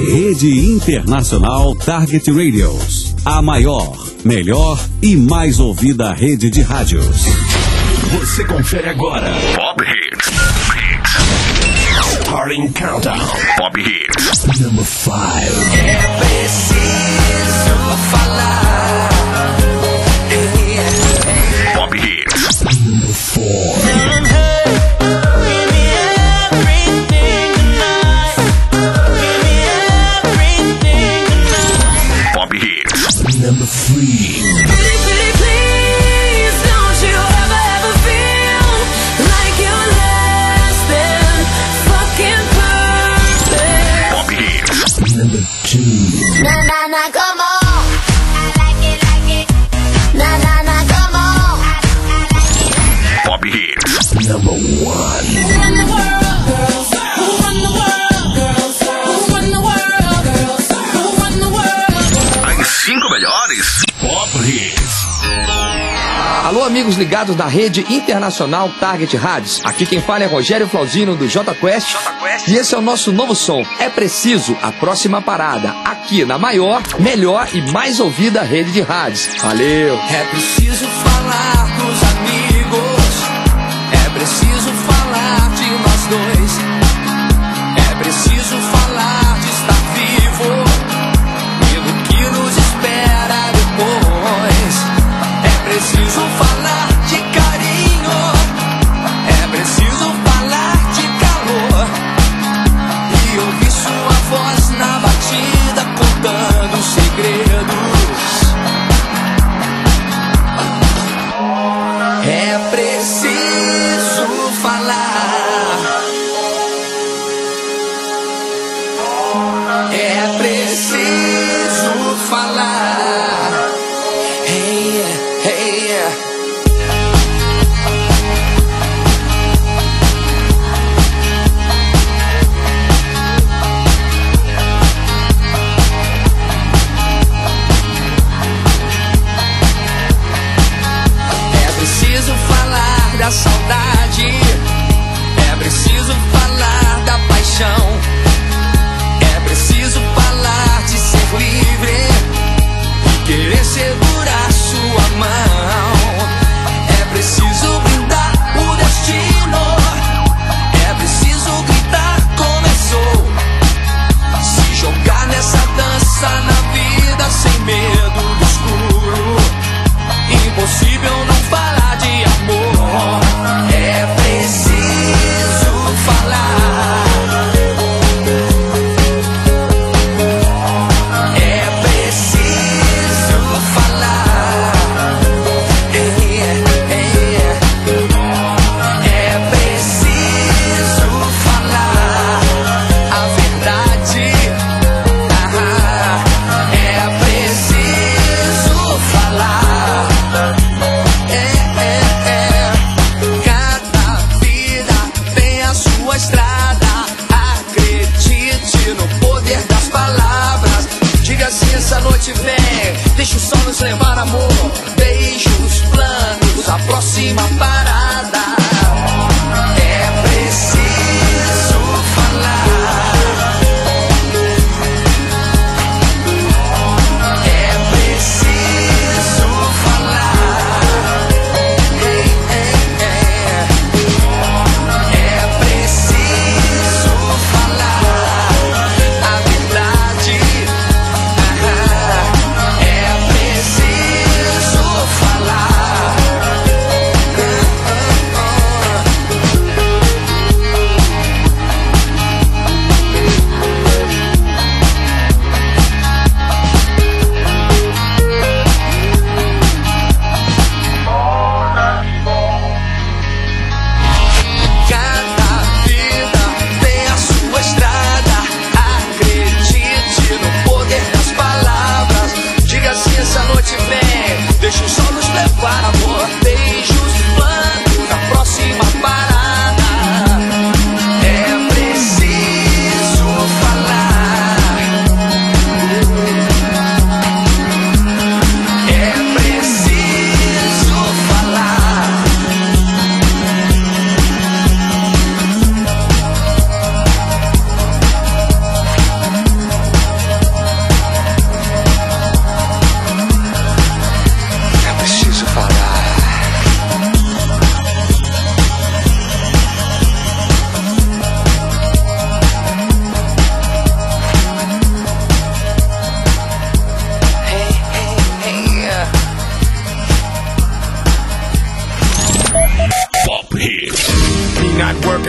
Rede Internacional Target Radios. A maior, melhor e mais ouvida rede de rádios. Você confere agora. Pop Hits. Starting Countdown. Pop Hits. Number 5. É preciso falar. Pop Hits. Number 4. Number 3. Please, don't you ever feel like you're less than fucking perfect. Pop Hits. Number 2. Na na na, come on. I like it. Na na na, come on. I like it. Pop Hits. Number 1. Who run the world, girls? Who run the world, girls? Who run the world, girls? Who run the world? As 5 melhores. Pop Hits. Alô, amigos ligados na Rede Internacional Target Rádios. Aqui quem fala é Rogério Flauzino do J Quest. E esse é o nosso novo som. É preciso a próxima parada. Aqui na maior, melhor e mais ouvida rede de rádios. Valeu! É preciso falar dos amigos. É preciso falar de nós dois. É preciso falar de estar vivo e do que nos espera depois. É preciso falar de carinho. É preciso falar de calor e ouvir sua voz na batida contando segredos. É preciso falar. É preciso falar. Hey, hey. É preciso falar da saudade. É preciso falar da paixão. É preciso falar de ser livre e querer segurar sua mão. É preciso brindar o destino. É preciso gritar começou. Se jogar nessa dança na vida sem medo do escuro. Impossível não falar de amor. É preciso falar. É preciso falar. É preciso falar a verdade. É preciso falar. Cada vida tem a sua estrada. Acredite no poder das palavras. Diga se essa noite vem. Deixa o sol nos levar, amor. Deixa os planos, a próxima parada. É preciso falar. É preciso falar. É preciso falar a verdade. É preciso falar.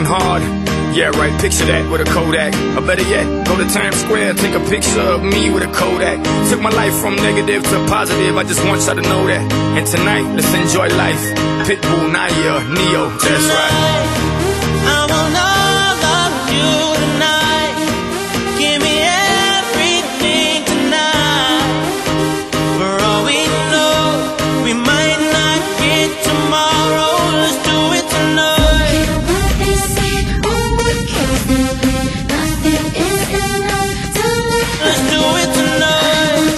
working hard. Yeah, right, picture that with a Kodak. Or better yet, go to Times Square, take a picture of me with a Kodak. Took my life from negative to positive, I just want y'all to know that. And tonight, let's enjoy life. Pitbull, Naya, Neo, that's right. I want all of you tonight. Give me everything tonight. For all we know, we might not get tomorrow. Let's do it tonight. Let's do it tonight.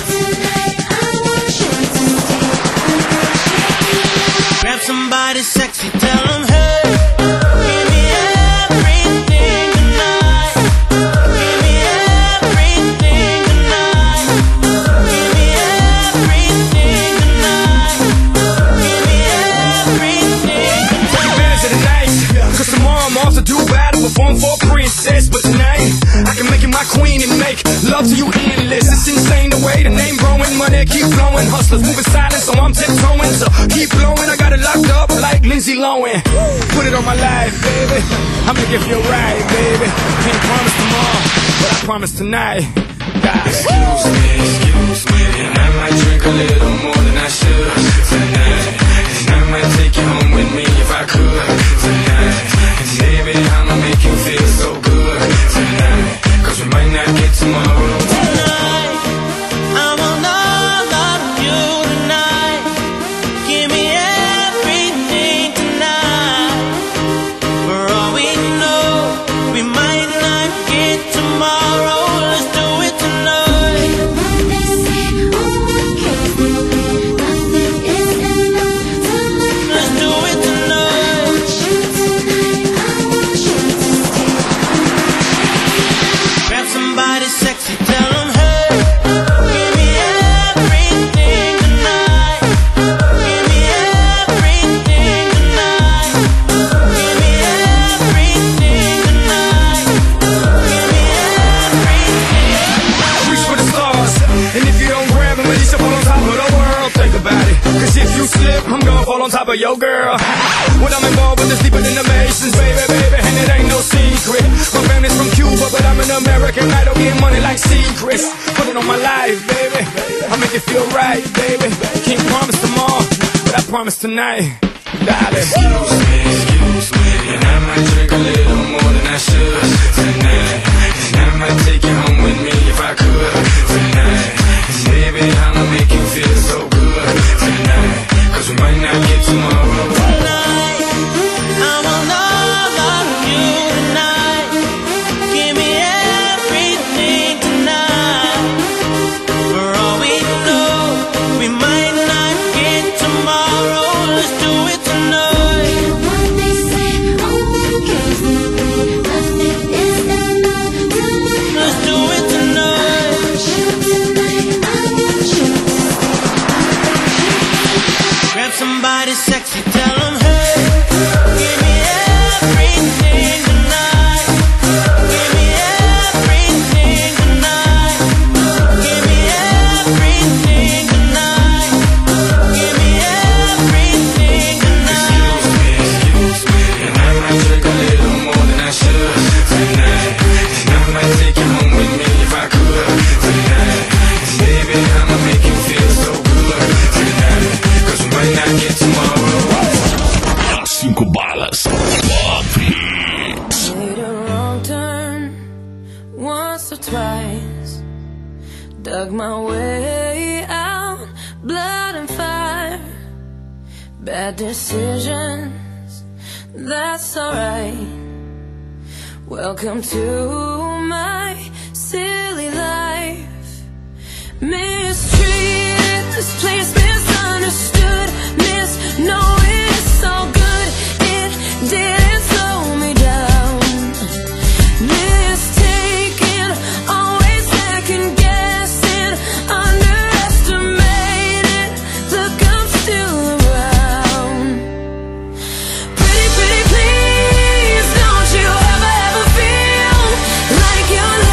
Grab somebody sexy, tell them hey. Give me everything tonight. Give me everything tonight. Give me everything tonight. Give me everything tonight. Bands of the night, cause tomorrow I'm off to do battle, perform for a princess. But tonight, I can make you my queen and make love to you endless. It's insane the way the name growing, money keep flowing. Hustlers moving silent, so I'm tiptoeing. So keep blowing, I got it locked up like Lindsay Lohan. Put it on my life, baby, I'll make it feel right, baby. Can't promise tomorrow, but I promise tonight. Excuse me, and I might drink a little more than I should tonight. And I might take you home with me if I could tonight. And baby, I'ma make you feel so good tonight. Cause we might not get tomorrow. Tonight, I want all of you tonight. Give me everything tonight. For all we know, we might not get tomorrow. Let's do it tonight. Let's do it tonight. Grab somebody sexy, tell them hey. Give me everything tonight. Give me everything tonight. Give me everything tonight. Give me everything. Reach for the stars, and if you don't grab them, at least you fall on top of the world. Think about it, cause if you slip, I'm gonna fall on top of your girl. When I'm involved with this deeper than the Masons, baby, and it ain't no secret. My family's from Cuba, but I'm an American idol, getting money like secrets. Put it on my life, baby, I'll make it feel right, baby. Can't promise tomorrow, but I promise tonight, darling. Excuse me, and I might drink a little more than I should tonight. And I might take you home with me if I could tonight. And baby, I'ma make you feel so good tonight. Cause we might not get tomorrow. Tonight, I want all of you tonight. Give me everything tonight. For all we know, we might not get tomorrow. Let's do it tonight. Let's do it tonight. Grab somebody sexy, tell them hey. Give me everything tonight. Give me everything tonight. Give me everything tonight. Give me everything tonight. Excuse me, and I might drink a little more than I should tonight. And I might take you home with me if I could tonight. And baby, I'ma make you feel so good tonight. Cause we might not get tomorrow. As 5 balas. Pop Hits. Made a wrong turn once or twice. Dug my way out, blood and fire. Bad decisions, that's alright. Welcome to my silly life. Mistreated, this place misunderstood. Knowing it's so good, it didn't slow me down. Mistaken, always second guessing, underestimated. Look, I'm still around. Pretty, pretty please, don't you ever feel like you're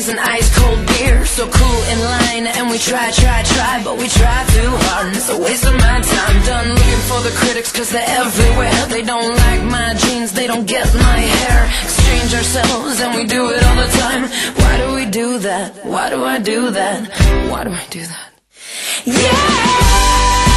an ice cold beer, so cool in line. And we try, but we try too hard, and it's a waste of my time. Done looking for the critics, cause they're everywhere. They don't like my jeans, they don't get my hair. Exchange ourselves and we do it all the time. Why do we do that? Why do I do that? Why do I do that? Yeah!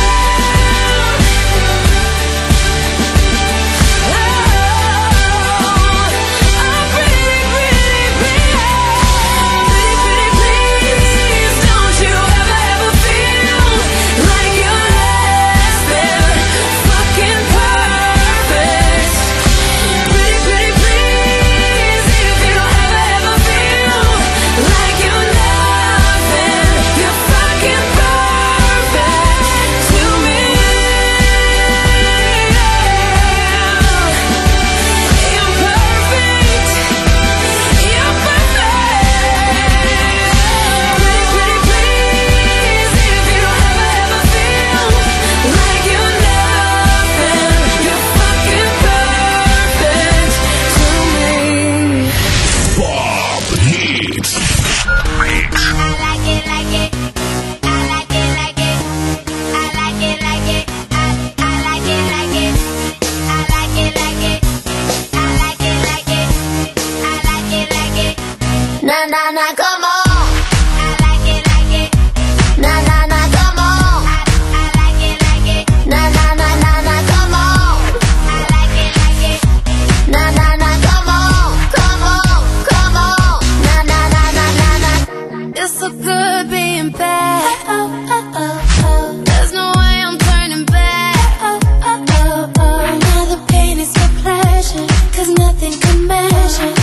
Na na, come on. I like it, like it. Na na na, come on. I like it, like it. Na na na na na, come on. I like it, like it. Na na na, come on, come on, come on. Na na na na na na. It's so good being bad. There's no way I'm turning back. Now the pain is your pleasure, cause nothing can measure.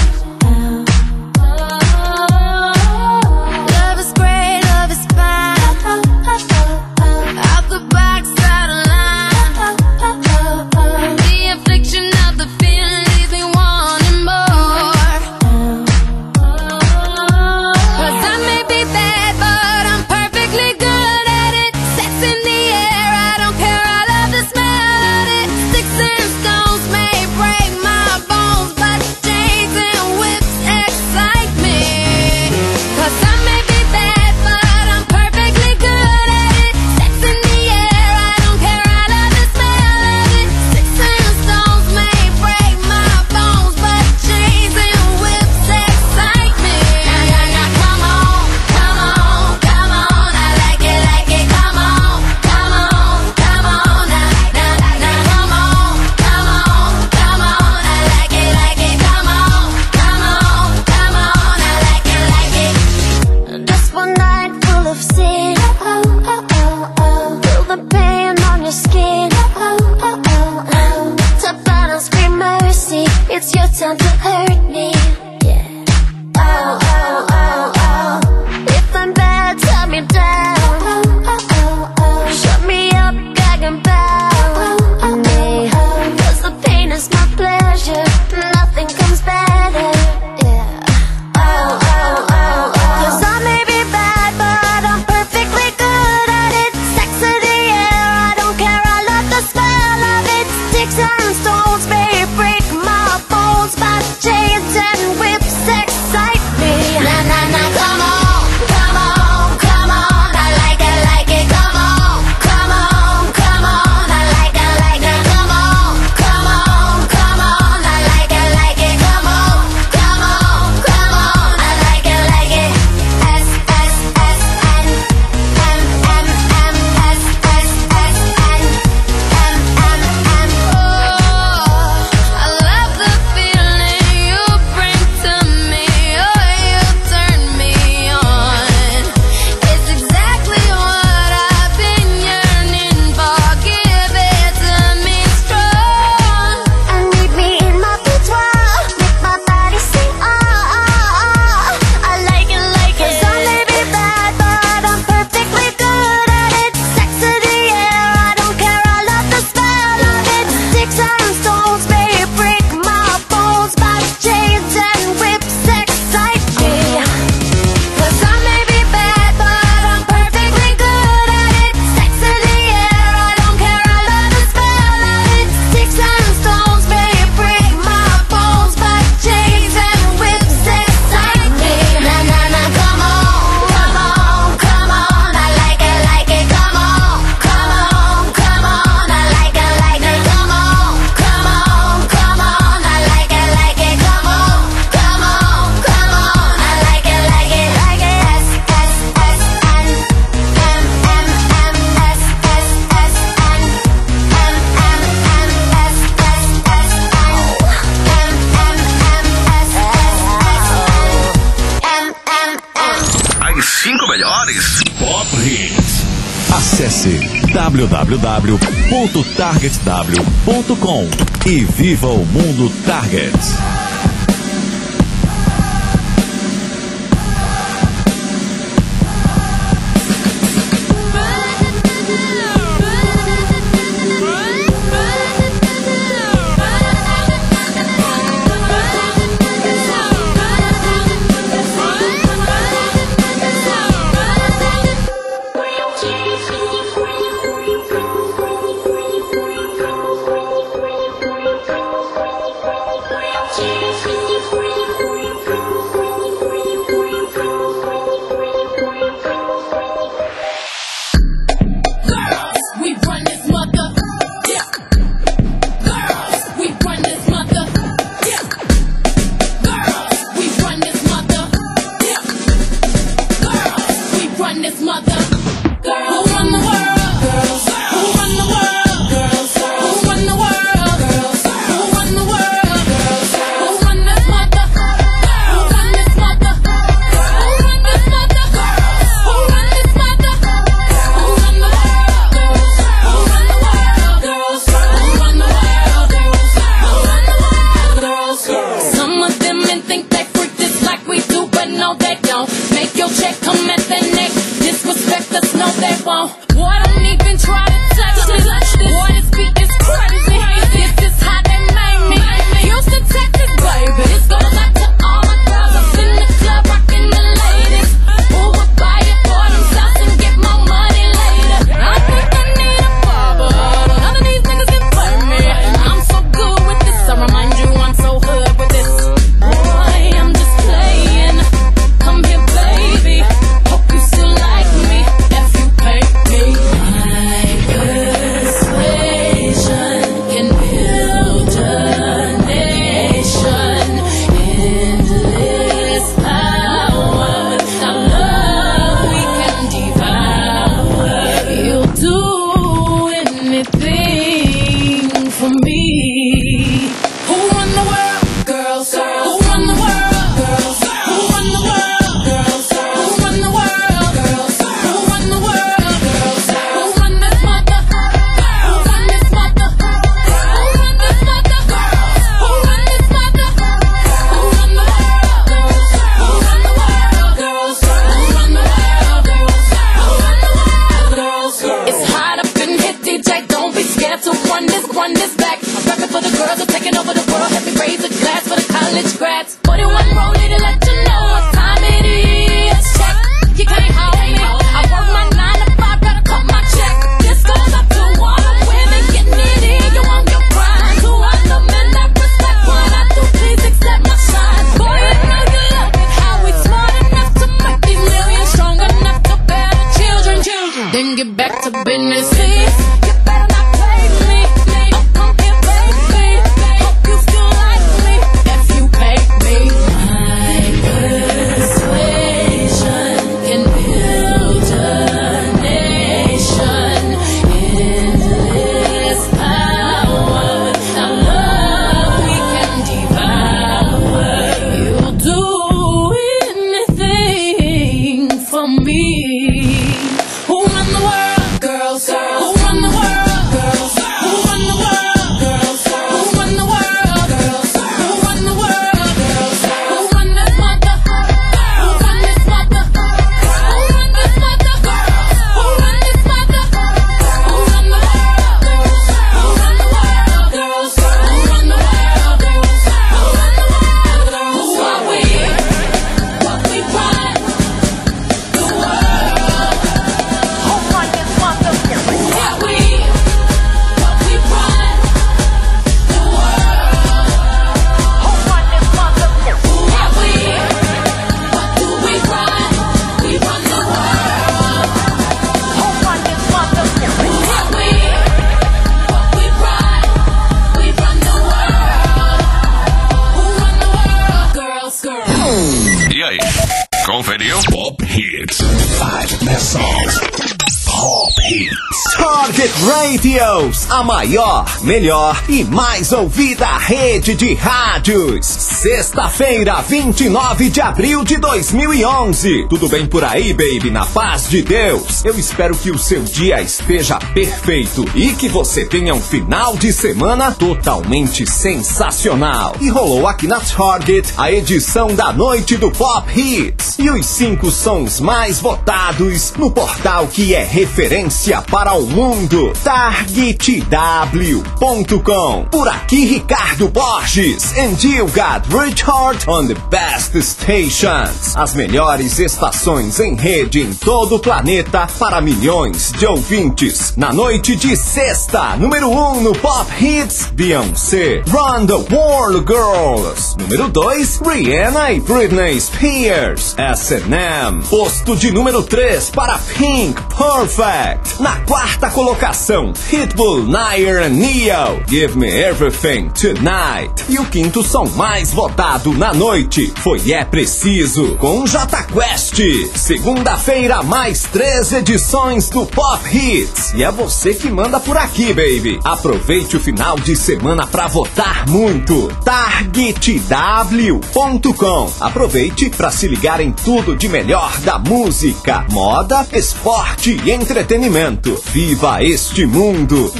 Cause I may be bad, but I'm perfect. Hits. Pop Hits. Acesse www.targetw.com e viva o mundo Target. Conferiu? Pop Hits. 5 best songs. Pop Hits. Target Radios, a maior, melhor e mais ouvida rede de rádios. Sexta-feira, 29 de abril de 2011. Tudo bem por aí, baby? Na paz de Deus. Eu espero que o seu dia esteja perfeito e que você tenha um final de semana totalmente sensacional. E rolou aqui na Target a edição da Noite do Pop Hits e os 5 sons mais votados no portal que é referência para o mundo, targetw.com. Por aqui, Ricardo Borges, and you got Richard on the best stations. As melhores estações em rede em todo o planeta para milhões de ouvintes. Na noite de sexta, número 1 no Pop Hits, Beyoncé, Run the World Girls. Número 2, Rihanna e Britney Spears, S&M. Posto de número 3 para Pink, Perfect. Na quarta colocação, Pitbull, Nair and Neo, Give Me Everything Tonight. E o quinto som mais votado na noite foi É Preciso, com Jota Quest. Segunda-feira, mais 3 edições do Pop Hits. E é você que manda por aqui, baby. Aproveite o final de semana pra votar muito. targetw.com. Aproveite pra se ligar em tudo de melhor da música, moda, esporte e entretenimento. Viva este mundo.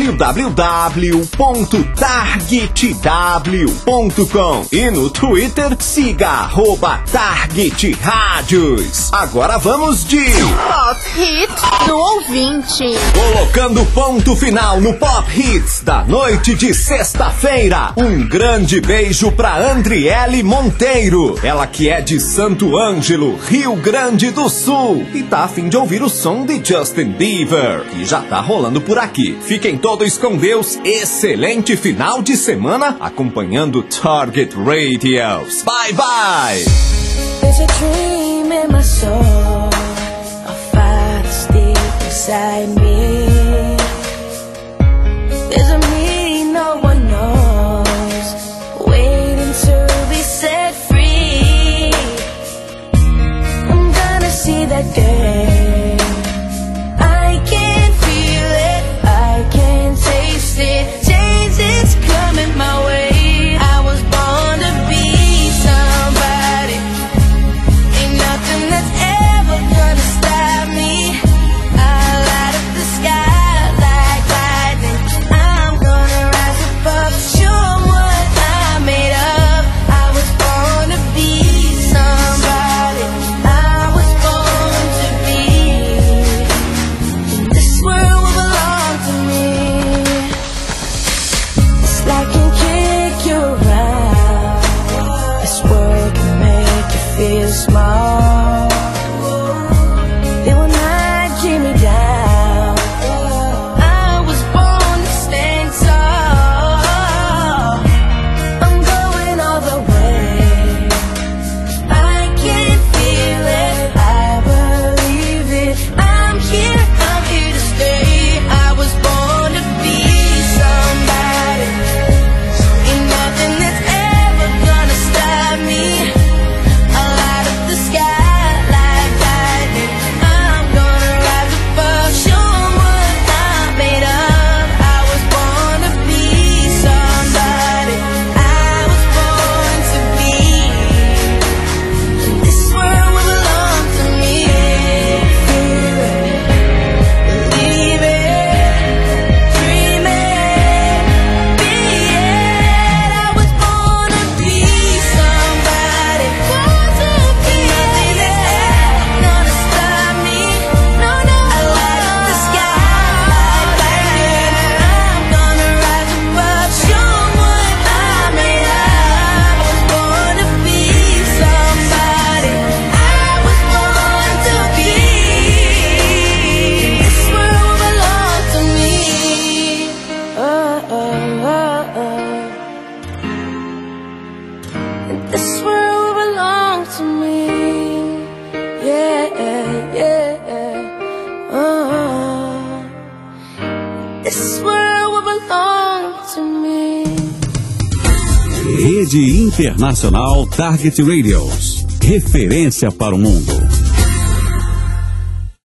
www.targetw.com. E no Twitter, siga @TargetRádios. Agora vamos de Pop Hits do ouvinte. Colocando ponto final no Pop Hits da noite de sexta-feira. Um grande beijo pra Andriele Monteiro. Ela que é de Santo Ângelo, Rio Grande do Sul. E tá a fim de ouvir o som de Justin Bieber, que já tá rolando por aqui. Fiquem todos com Deus. Excelente final de semana acompanhando Target Radios. Bye, bye! There's a dream in my soul, a fire that's deep inside me. There's a me no one knows, waiting to be set free. I'm gonna see that day. I can feel it, I can taste it. Change is coming my way. I was born to be somebody. Ain't nothing that's ever gonna stop me. I light up the sky like lightning. I'm gonna rise above, show what I'm made of. I was born to be somebody. I was born to be. This world will belong to me. This life can kick you around. This world can make you feel small. They will not keep me down. I was born to stand tall. I'm going all the way. I can feel it, I believe it. I'm here to stay. I was born to be somebody. Ain't nothing that's ever gonna stop me. I light up the sky like lightning. I'm gonna rise above, show 'em what I'm made of. I was born to be somebody. I was born to be. This world will belong to me. Feel it, believe it, dream it, be it. I was born to be somebody. Born to be. Nothing that's ever gonna stop me. No, no. I light up the sky like lightning. I'm gonna rise above, show 'em what I'm made of. I was born to be somebody. I was born to be. This world will belong to me. This world will belong to me. Yeah, yeah. This world will belong to me. Rede Internacional Target Radios. Referência para o mundo.